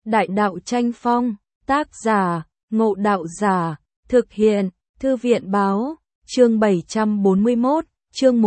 Đại đạo tranh phong, tác giả, Ngộ Đạo Giả, thực hiện, Thư viện báo, chương 741, chương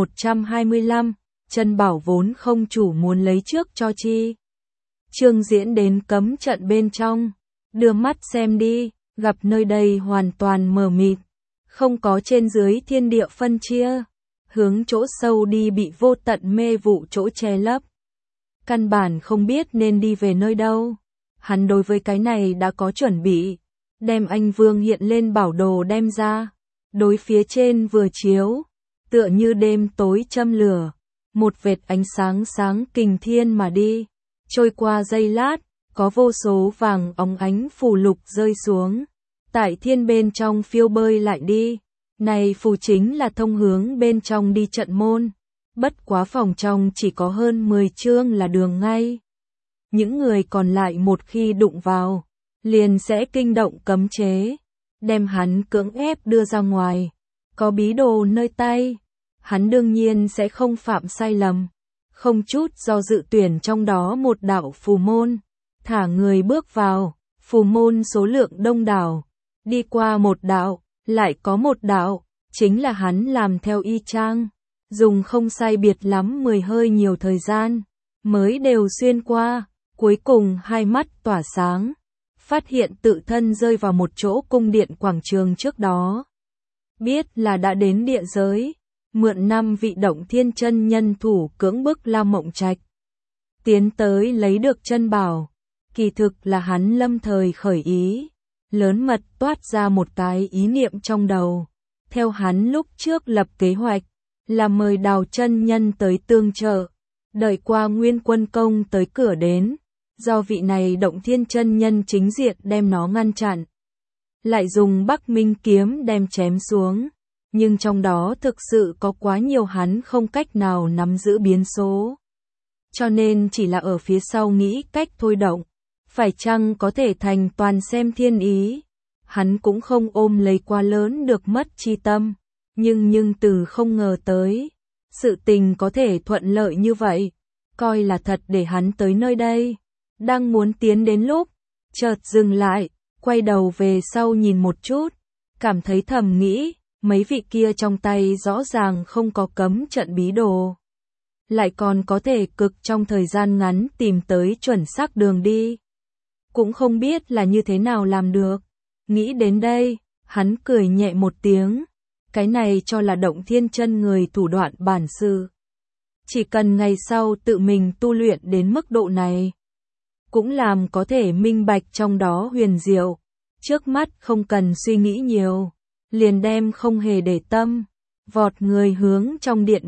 125, Trân Bảo vốn không chủ muốn lấy trước cho chi. Trương Diễn đến cấm trận bên trong, đưa mắt xem đi, gặp nơi đây hoàn toàn mờ mịt, không có trên dưới thiên địa phân chia, hướng chỗ sâu đi bị vô tận mê vụ chỗ che lấp. Căn bản không biết nên đi về nơi đâu. Hắn đối với cái này đã có chuẩn bị, đem anh Vương hiện lên bảo đồ đem ra, đối phía trên vừa chiếu, tựa như đêm tối châm lửa, một vệt ánh sáng sáng kình thiên mà đi, trôi qua giây lát, có vô số vàng óng ánh phù lục rơi xuống, tại thiên bên trong phiêu bơi lại đi, này phù chính là thông hướng bên trong đi trận môn, bất quá phòng trong chỉ có hơn 10 chương là đường ngay. Những người còn lại một khi đụng vào, liền sẽ kinh động cấm chế, đem hắn cưỡng ép đưa ra ngoài. Có bí đồ nơi tay, hắn đương nhiên sẽ không phạm sai lầm, không chút do dự tuyển trong đó một đạo phù môn, thả người bước vào, phù môn số lượng đông đảo, đi qua một đạo, lại có một đạo, chính là hắn làm theo y chang, dùng không sai biệt lắm 10 hơi nhiều thời gian, mới đều xuyên qua. Cuối cùng hai mắt tỏa sáng, phát hiện tự thân rơi vào một chỗ cung điện quảng trường trước đó. Biết là đã đến địa giới, mượn 5 vị Động Thiên chân nhân thủ cưỡng bức La Mộng Trạch. Tiến tới lấy được chân bảo, kỳ thực là hắn lâm thời khởi ý, lớn mật toát ra một cái ý niệm trong đầu. Theo hắn lúc trước lập kế hoạch, là mời Đào chân nhân tới tương trợ, đợi qua Nguyên Quân Công tới cửa đến. Do vị này Động Thiên chân nhân chính diện đem nó ngăn chặn, lại dùng Bắc Minh kiếm đem chém xuống, nhưng trong đó thực sự có quá nhiều hắn không cách nào nắm giữ biến số. Cho nên chỉ là ở phía sau nghĩ cách thôi động, phải chăng có thể thành toàn xem thiên ý. Hắn cũng không ôm lấy quá lớn được mất chi tâm, nhưng từ không ngờ tới, sự tình có thể thuận lợi như vậy, coi là thật để hắn tới nơi đây. Đang muốn tiến đến lúc, chợt dừng lại, quay đầu về sau nhìn một chút, cảm thấy thầm nghĩ, mấy vị kia trong tay rõ ràng không có cấm trận bí đồ. Lại còn có thể cực trong thời gian ngắn tìm tới chuẩn xác đường đi. Cũng không biết là như thế nào làm được. Nghĩ đến đây, hắn cười nhẹ một tiếng, cái này cho là Động Thiên chân người thủ đoạn bản sự. Chỉ cần ngày sau tự mình tu luyện đến mức độ này, cũng làm có thể minh bạch trong đó huyền diệu, trước mắt không cần suy nghĩ nhiều, liền đem không hề để tâm, vọt người hướng trong điện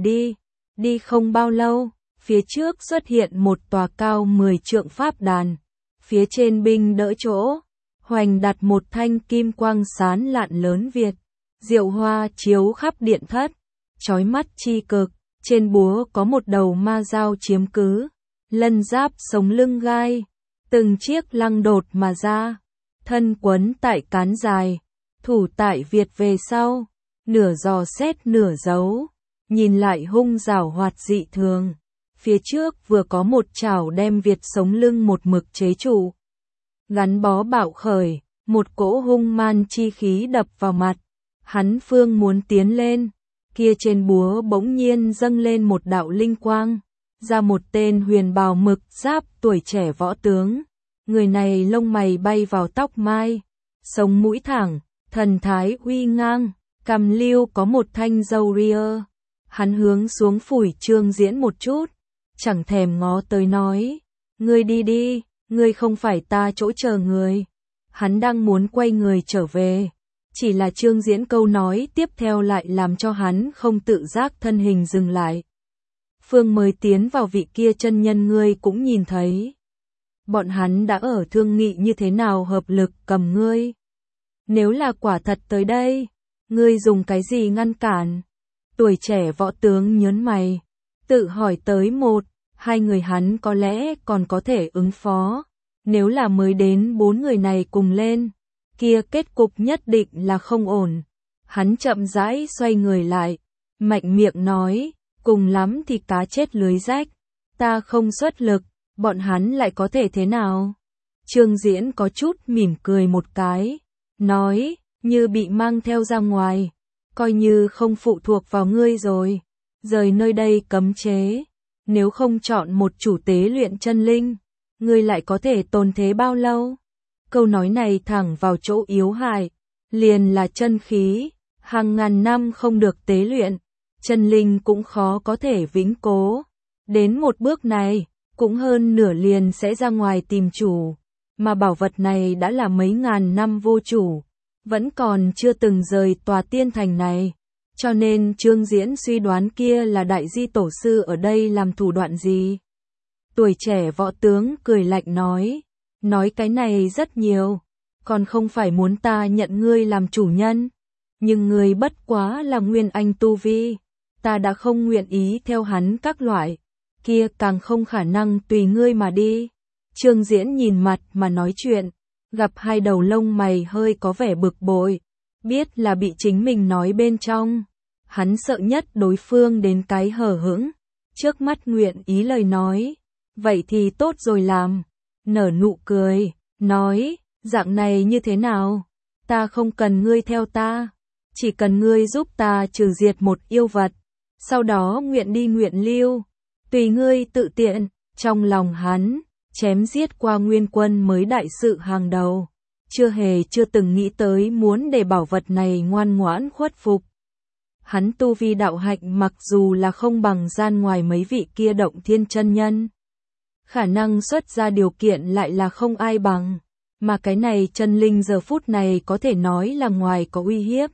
đi không bao lâu, phía trước xuất hiện một tòa cao 10 trượng pháp đàn, phía trên binh đỡ chỗ, hoành đặt một thanh kim quang sán lạn lớn Việt, diệu hoa chiếu khắp điện thất, chói mắt chi cực, trên búa có một đầu ma dao chiếm cứ, lân giáp sống lưng gai. Từng chiếc lăng đột mà ra, thân quấn tại cán dài, thủ tại Việt về sau, nửa dò xét nửa giấu, nhìn lại hung rảo hoạt dị thường. Phía trước vừa có một chảo đem Việt sống lưng một mực chế trụ. Gắn bó bạo khởi, một cỗ hung man chi khí đập vào mặt, hắn phương muốn tiến lên, kia trên búa bỗng nhiên dâng lên một đạo linh quang. Ra một tên huyền bào mực giáp tuổi trẻ võ tướng, người này lông mày bay vào tóc mai, sống mũi thẳng, thần thái uy ngang, cằm liêu có một thanh râu ria. Hắn hướng xuống phủi Trương Diễn một chút, chẳng thèm ngó tới nói, ngươi đi đi, ngươi không phải ta chỗ chờ người. Hắn đang muốn quay người trở về, chỉ là Trương Diễn câu nói tiếp theo lại làm cho hắn không tự giác thân hình dừng lại. Phương mới tiến vào vị kia chân nhân ngươi cũng nhìn thấy. Bọn hắn đã ở thương nghị như thế nào hợp lực cầm ngươi. Nếu là quả thật tới đây, ngươi dùng cái gì ngăn cản? Tuổi trẻ võ tướng nhớn mày, tự hỏi tới một, hai người hắn có lẽ còn có thể ứng phó. Nếu là mới đến 4 người này cùng lên, kia kết cục nhất định là không ổn. Hắn chậm rãi xoay người lại, mạnh miệng nói. Cùng lắm thì cá chết lưới rách, ta không xuất lực, bọn hắn lại có thể thế nào? Trương Diễn có chút mỉm cười một cái, nói, như bị mang theo ra ngoài, coi như không phụ thuộc vào ngươi rồi, rời nơi đây cấm chế, nếu không chọn một chủ tế luyện chân linh, ngươi lại có thể tồn thế bao lâu? Câu nói này thẳng vào chỗ yếu hại, liền là chân khí, hàng ngàn năm không được tế luyện, chân linh cũng khó có thể vĩnh cố. Đến một bước này, cũng hơn nửa liền sẽ ra ngoài tìm chủ, mà bảo vật này đã là mấy ngàn năm vô chủ, vẫn còn chưa từng rời tòa tiên thành này. Cho nên Trương Diễn suy đoán kia là đại di tổ sư ở đây làm thủ đoạn gì. Tuổi trẻ võ tướng cười lạnh nói cái này rất nhiều, còn không phải muốn ta nhận ngươi làm chủ nhân, nhưng ngươi bất quá là nguyên anh tu vi, ta đã không nguyện ý theo hắn các loại, kia càng không khả năng tùy ngươi mà đi. Trương Diễn nhìn mặt mà nói chuyện, gặp hai đầu lông mày hơi có vẻ bực bội, biết là bị chính mình nói bên trong. Hắn sợ nhất đối phương đến cái hờ hững, trước mắt nguyện ý lời nói, vậy thì tốt rồi làm, nở nụ cười, nói, dạng này như thế nào, ta không cần ngươi theo ta, chỉ cần ngươi giúp ta trừ diệt một yêu vật, sau đó nguyện đi nguyện lưu, tùy ngươi tự tiện. Trong lòng hắn, chém giết qua nguyên quân mới đại sự hàng đầu, chưa từng nghĩ tới muốn để bảo vật này ngoan ngoãn khuất phục. Hắn tu vi đạo hạnh mặc dù là không bằng gian ngoài mấy vị kia động thiên chân nhân, khả năng xuất ra điều kiện lại là không ai bằng, mà cái này chân linh giờ phút này có thể nói là ngoài có uy hiếp,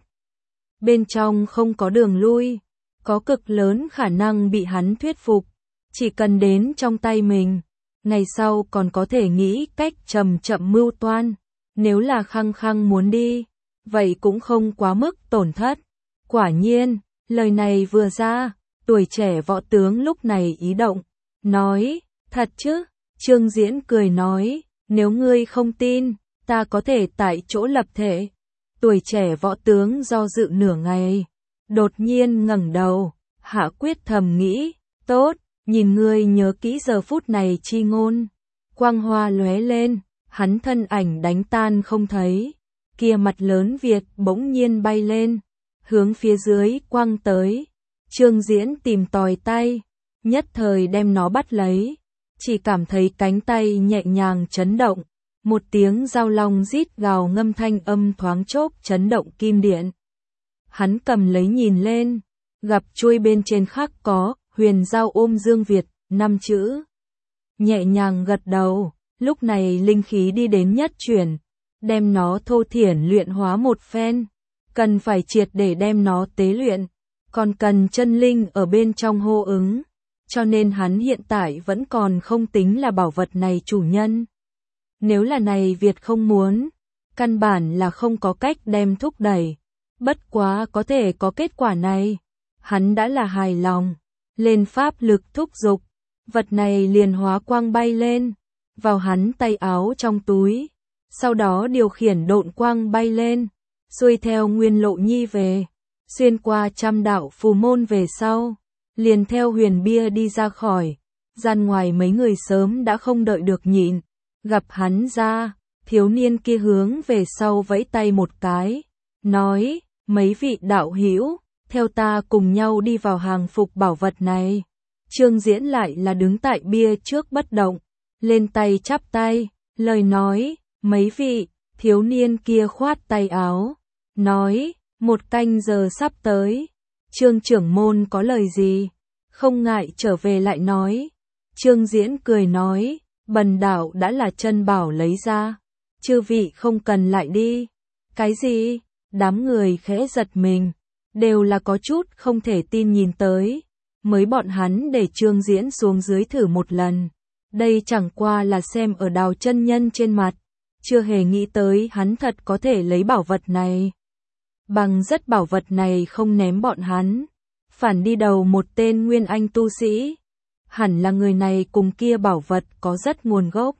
bên trong không có đường lui, có cực lớn khả năng bị hắn thuyết phục, chỉ cần đến trong tay mình, ngày sau còn có thể nghĩ cách chậm chậm mưu toan, nếu là khăng khăng muốn đi, vậy cũng không quá mức tổn thất. Quả nhiên, lời này vừa ra, tuổi trẻ võ tướng lúc này ý động, nói, thật chứ? Trương Diễn cười nói, nếu ngươi không tin, ta có thể tại chỗ lập thể. Tuổi trẻ võ tướng do dự nửa ngày, đột nhiên ngẩng đầu, hạ quyết thầm nghĩ, tốt, nhìn ngươi nhớ kỹ giờ phút này chi ngôn. Quang hoa lóe lên, hắn thân ảnh đánh tan không thấy, kia mặt lớn Việt bỗng nhiên bay lên, hướng phía dưới quăng tới. Trương Diễn tìm tòi tay, nhất thời đem nó bắt lấy, chỉ cảm thấy cánh tay nhẹ nhàng chấn động, một tiếng dao long rít gào ngâm thanh âm thoáng chốc chấn động kim điện. Hắn cầm lấy nhìn lên, gặp chuôi bên trên khắc có huyền giao ôm Dương Việt 5 chữ. Nhẹ nhàng gật đầu, lúc này linh khí đi đến nhất chuyển, đem nó thô thiển luyện hóa một phen, cần phải triệt để đem nó tế luyện, còn cần chân linh ở bên trong hô ứng, cho nên hắn hiện tại vẫn còn không tính là bảo vật này chủ nhân. Nếu là này Việt không muốn, căn bản là không có cách đem thúc đẩy, bất quá có thể có kết quả này, hắn đã là hài lòng, lên pháp lực thúc giục, vật này liền hóa quang bay lên, vào hắn tay áo trong túi, sau đó điều khiển độn quang bay lên, xuôi theo nguyên lộ nhi về, xuyên qua trăm đạo phù môn về sau, liền theo huyền bia đi ra khỏi, gian ngoài mấy người sớm đã không đợi được nhịn, gặp hắn ra, thiếu niên kia hướng về sau vẫy tay một cái, nói, mấy vị đạo hữu, theo ta cùng nhau đi vào hàng phục bảo vật này. Trương Diễn lại là đứng tại bia trước bất động, lên tay chắp tay, lời nói, mấy vị, thiếu niên kia khoát tay áo, nói, 1 canh giờ sắp tới, Trương trưởng môn có lời gì, không ngại trở về lại nói. Trương Diễn cười nói, bần đạo đã là chân bảo lấy ra, chư vị không cần lại đi. Cái gì? Đám người khẽ giật mình, đều là có chút không thể tin nhìn tới, mới bọn hắn để Trương Diễn xuống dưới thử một lần, đây chẳng qua là xem ở Đào chân nhân trên mặt, chưa hề nghĩ tới hắn thật có thể lấy bảo vật này. Bằng rất bảo vật này không ném bọn hắn, phản đi đầu một tên nguyên anh tu sĩ, hẳn là người này cùng kia bảo vật có rất nguồn gốc.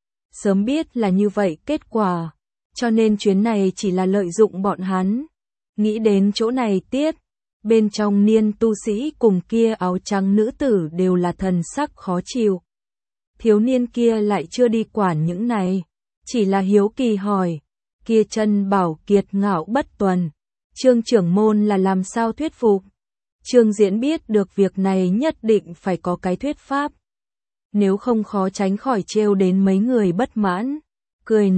Sớm biết là như vậy kết quả, cho nên chuyến này chỉ là lợi dụng bọn hắn. Nghĩ đến chỗ này tiết, bên trong niên tu sĩ cùng kia áo trắng nữ tử đều là thần sắc khó chịu. Thiếu niên kia lại chưa đi quản những này, chỉ là hiếu kỳ hỏi, kia chân bảo kiệt ngạo bất tuần, Trương trưởng môn là làm sao thuyết phục? Trương Diễn biết được việc này nhất định phải có cái thuyết pháp, nếu không khó tránh khỏi trêu đến mấy người bất mãn, cười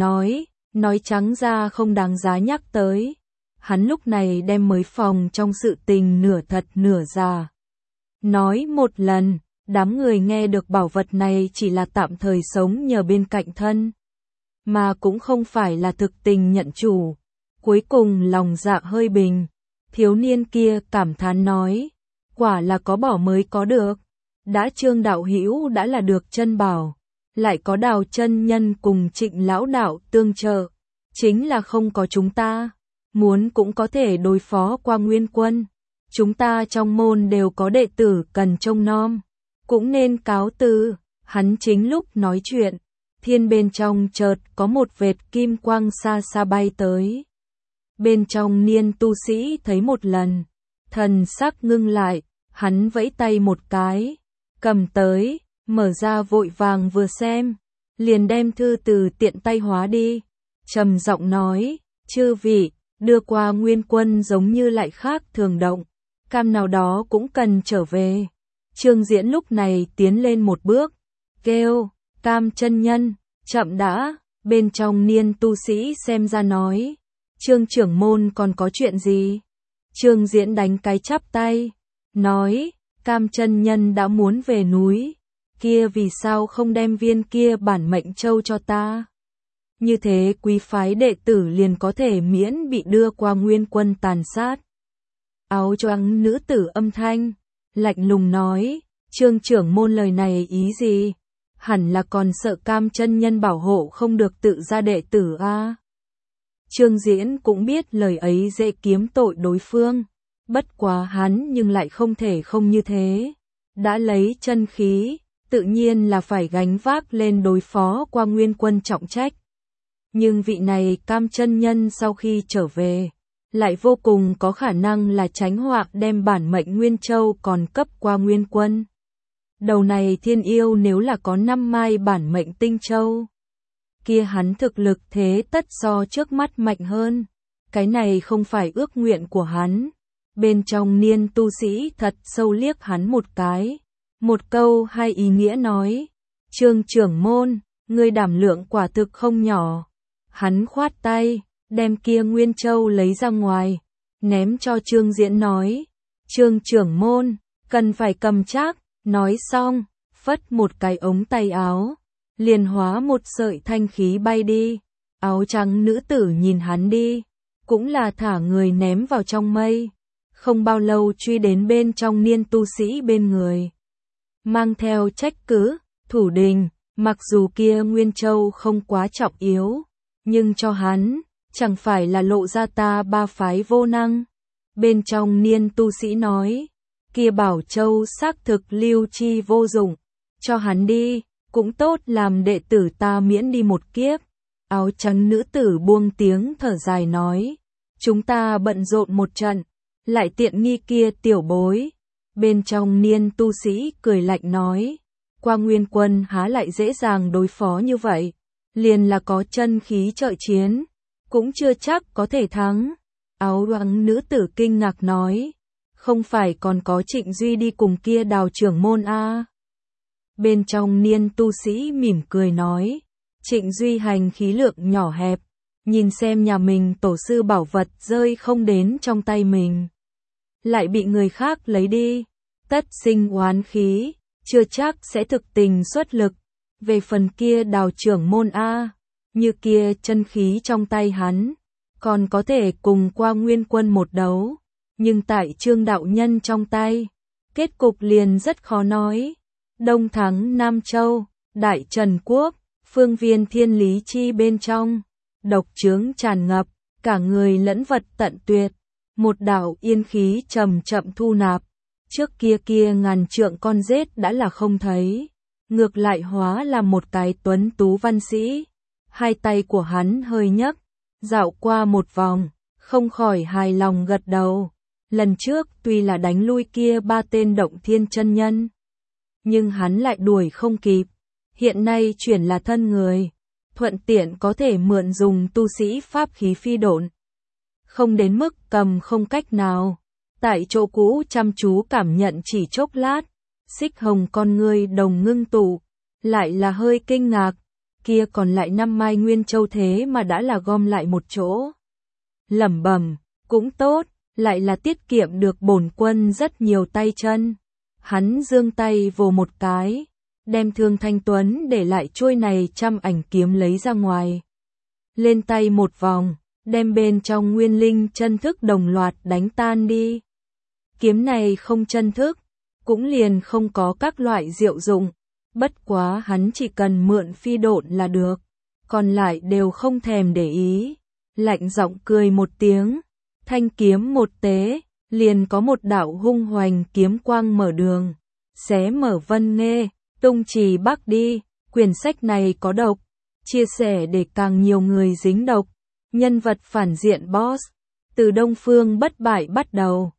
nói trắng ra không đáng giá nhắc tới. Hắn lúc này đem mới phòng trong sự tình nửa thật nửa giả nói một lần, đám người nghe được bảo vật này chỉ là tạm thời sống nhờ bên cạnh thân, mà cũng không phải là thực tình nhận chủ. Cuối cùng lòng dạ hơi bình, thiếu niên kia cảm thán nói, quả là có bỏ mới có được, đã Trương đạo hữu đã là được chân bảo, lại có Đào chân nhân cùng Trịnh lão đạo tương trợ, chính là không có chúng ta, muốn cũng có thể đối phó qua Nguyên Quân. Chúng ta trong môn đều có đệ tử cần trông nom, cũng nên cáo từ. Hắn chính lúc nói chuyện, thiên bên trong chợt có một vệt kim quang xa xa bay tới. Bên trong Niên tu sĩ thấy một lần, thần sắc ngưng lại, hắn vẫy tay một cái, cầm tới, mở ra vội vàng vừa xem, liền đem thư từ tiện tay hóa đi, trầm giọng nói, chư vị, đưa qua Nguyên Quân giống như lại khác thường động, cam nào đó cũng cần trở về. Trương Diễn lúc này tiến lên một bước, kêu, Cam chân nhân, chậm đã. Bên trong Niên tu sĩ xem ra nói, Trương trưởng môn còn có chuyện gì? Trương Diễn đánh cái chắp tay, nói, Cam chân nhân đã muốn về núi, kia vì sao không đem viên kia bản mệnh châu cho ta? Như thế quý phái đệ tử liền có thể miễn bị đưa qua Nguyên Quân tàn sát. Áo choàng nữ tử âm thanh, lạnh lùng nói, Trương trưởng môn lời này ý gì? Hẳn là còn sợ Cam chân nhân bảo hộ không được tự ra đệ tử a. Trương Diễn cũng biết lời ấy dễ kiếm tội đối phương, bất quá hắn nhưng lại không thể không như thế. Đã lấy chân khí, tự nhiên là phải gánh vác lên đối phó qua Nguyên Quân trọng trách. Nhưng vị này Cam chân nhân sau khi trở về, lại vô cùng có khả năng là tránh họa đem bản mệnh Nguyên Châu còn cấp qua Nguyên Quân. Đầu này thiên yêu nếu là có 5 mai bản mệnh tinh châu, kia hắn thực lực thế tất so trước mắt mạnh hơn. Cái này không phải ước nguyện của hắn. Bên trong Niên tu sĩ thật sâu liếc hắn một cái. Một câu hai ý nghĩa nói, Trương trưởng môn, ngươi đảm lượng quả thực không nhỏ. Hắn khoát tay, đem kia Nguyên Châu lấy ra ngoài, ném cho Trương Diễn nói, Trương trưởng môn, cần phải cầm chắc. Nói xong, phất một cái ống tay áo, liền hóa một sợi thanh khí bay đi. Áo trắng nữ tử nhìn hắn đi, cũng là thả người ném vào trong mây. Không bao lâu truy đến bên trong Niên tu sĩ bên người, mang theo trách cứ, thủ đình, mặc dù kia Nguyên Châu không quá trọng yếu, nhưng cho hắn, chẳng phải là lộ ra ta ba phái vô năng. Bên trong Niên tu sĩ nói, kia Bảo Châu xác thực lưu chi vô dụng, cho hắn đi, cũng tốt làm đệ tử ta miễn đi một kiếp. Áo trắng nữ tử buông tiếng thở dài nói, chúng ta bận rộn một trận, lại tiện nghi kia tiểu bối. Bên trong Niên tu sĩ cười lạnh nói, qua Nguyên Quân há lại dễ dàng đối phó như vậy, liền là có chân khí trợ chiến, cũng chưa chắc có thể thắng. Áo trắng nữ tử kinh ngạc nói, không phải còn có Trịnh Duy đi cùng kia Đào trưởng môn a? Bên trong Niên tu sĩ mỉm cười nói, Trịnh Duy hành khí lượng nhỏ hẹp, nhìn xem nhà mình tổ sư bảo vật rơi không đến trong tay mình, lại bị người khác lấy đi, tất sinh oán khí, chưa chắc sẽ thực tình xuất lực. Về phần kia Đào trưởng môn a, như kia chân khí trong tay hắn, còn có thể cùng qua Nguyên Quân một đấu. Nhưng tại Trương đạo nhân trong tay, kết cục liền rất khó nói. Đông thắng Nam Châu, Đại Trần Quốc, phương viên thiên lý chi bên trong, độc chướng tràn ngập, cả người lẫn vật tận tuyệt. Một đạo yên khí chậm chậm thu nạp, trước kia ngàn trượng con rết đã là không thấy, ngược lại hóa là một cái tuấn tú văn sĩ. Hai tay của hắn hơi nhấc, dạo qua một vòng, không khỏi hài lòng gật đầu. Lần trước tuy là đánh lui kia 3 tên động thiên chân nhân, nhưng hắn lại đuổi không kịp. Hiện nay chuyển là thân người, thuận tiện có thể mượn dùng tu sĩ pháp khí phi độn. Không đến mức cầm không cách nào. Tại chỗ cũ chăm chú cảm nhận chỉ chốc lát, Xích Hồng con ngươi đồng ngưng tụ, lại là hơi kinh ngạc, kia còn lại 5 mai nguyên châu thế mà đã là gom lại một chỗ. Lẩm bẩm, cũng tốt, lại là tiết kiệm được bổn quân rất nhiều tay chân. Hắn giương tay vồ một cái, đem Thương Thanh Tuấn để lại chuôi này trăm ảnh kiếm lấy ra ngoài. Lên tay một vòng, đem bên trong nguyên linh chân thức đồng loạt đánh tan đi. Kiếm này không chân thức, cũng liền không có các loại diệu dụng, bất quá hắn chỉ cần mượn phi độn là được, còn lại đều không thèm để ý. Lạnh giọng cười một tiếng, thanh kiếm một tế, liền có một đạo hung hoành kiếm quang mở đường, xé mở vân nghe, tung trì bắc đi. Quyển sách này có độc, chia sẻ để càng nhiều người dính độc. Nhân vật phản diện boss, từ Đông Phương bất bại bắt đầu.